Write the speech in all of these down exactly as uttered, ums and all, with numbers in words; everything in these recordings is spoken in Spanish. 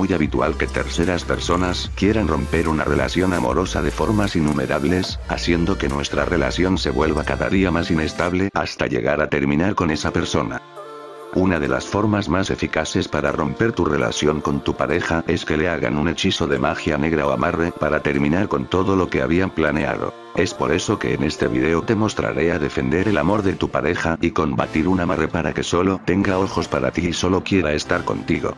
muy habitual que terceras personas quieran romper una relación amorosa de formas innumerables, haciendo que nuestra relación se vuelva cada día más inestable hasta llegar a terminar con esa persona. Una de las formas más eficaces para romper tu relación con tu pareja es que le hagan un hechizo de magia negra o amarre para terminar con todo lo que habían planeado. Es por eso que en este video te mostraré a defender el amor de tu pareja y combatir un amarre para que solo tenga ojos para ti y solo quiera estar contigo.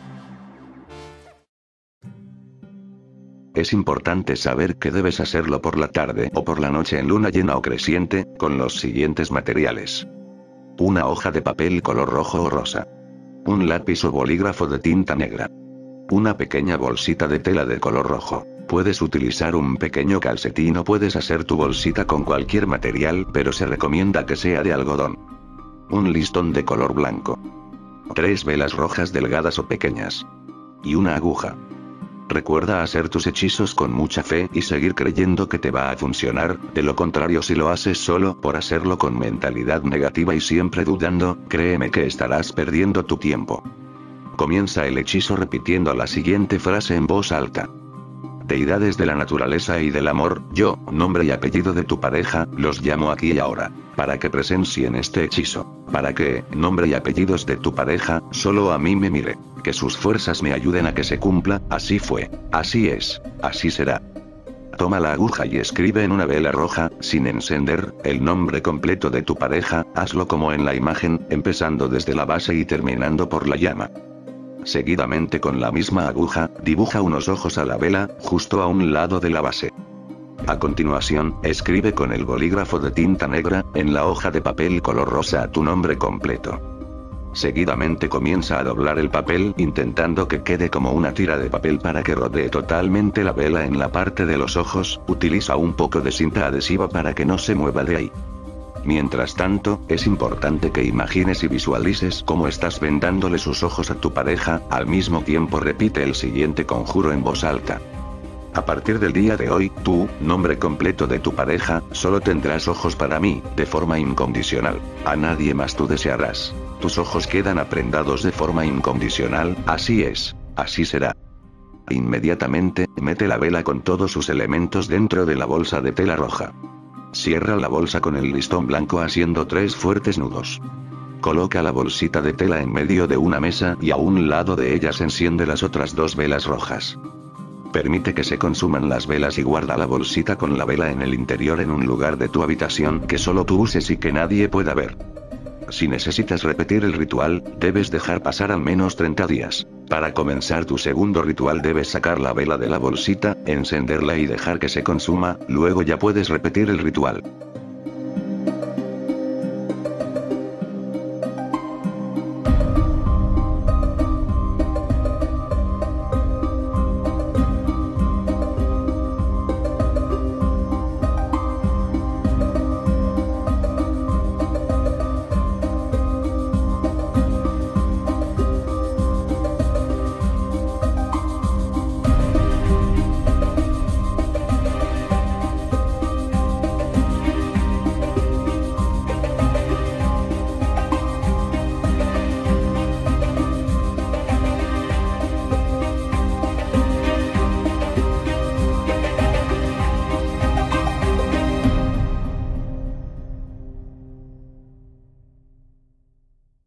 Es importante saber que debes hacerlo por la tarde o por la noche en luna llena o creciente, con los siguientes materiales. Una hoja de papel color rojo o rosa. Un lápiz o bolígrafo de tinta negra. Una pequeña bolsita de tela de color rojo. Puedes utilizar un pequeño calcetín o puedes hacer tu bolsita con cualquier material, pero se recomienda que sea de algodón. Un listón de color blanco. Tres velas rojas delgadas o pequeñas. Y una aguja. Recuerda hacer tus hechizos con mucha fe y seguir creyendo que te va a funcionar, de lo contrario si lo haces solo por hacerlo con mentalidad negativa y siempre dudando, créeme que estarás perdiendo tu tiempo. Comienza el hechizo repitiendo la siguiente frase en voz alta. Deidades de la naturaleza y del amor, yo, nombre y apellido de tu pareja, los llamo aquí y ahora, para que presencien este hechizo, para que, nombre y apellidos de tu pareja, solo a mí me mire, que sus fuerzas me ayuden a que se cumpla, así fue, así es, así será. Toma la aguja y escribe en una vela roja, sin encender, el nombre completo de tu pareja, hazlo como en la imagen, empezando desde la base y terminando por la llama. Seguidamente con la misma aguja, dibuja unos ojos a la vela, justo a un lado de la base. A continuación, escribe con el bolígrafo de tinta negra, en la hoja de papel color rosa tu nombre completo. Seguidamente comienza a doblar el papel intentando que quede como una tira de papel para que rodee totalmente la vela en la parte de los ojos, utiliza un poco de cinta adhesiva para que no se mueva de ahí. Mientras tanto, es importante que imagines y visualices cómo estás vendándole sus ojos a tu pareja, al mismo tiempo repite el siguiente conjuro en voz alta. A partir del día de hoy, tú, nombre completo de tu pareja, solo tendrás ojos para mí, de forma incondicional. A nadie más tú desearás. Tus ojos quedan prendados de forma incondicional, así es, así será. Inmediatamente, mete la vela con todos sus elementos dentro de la bolsa de tela roja. Cierra la bolsa con el listón blanco haciendo tres fuertes nudos. Coloca la bolsita de tela en medio de una mesa y a un lado de ella se enciende las otras dos velas rojas. Permite que se consuman las velas y guarda la bolsita con la vela en el interior en un lugar de tu habitación que solo tú uses y que nadie pueda ver. Si necesitas repetir el ritual, debes dejar pasar al menos treinta días. Para comenzar tu segundo ritual debes sacar la vela de la bolsita, encenderla y dejar que se consuma, luego ya puedes repetir el ritual.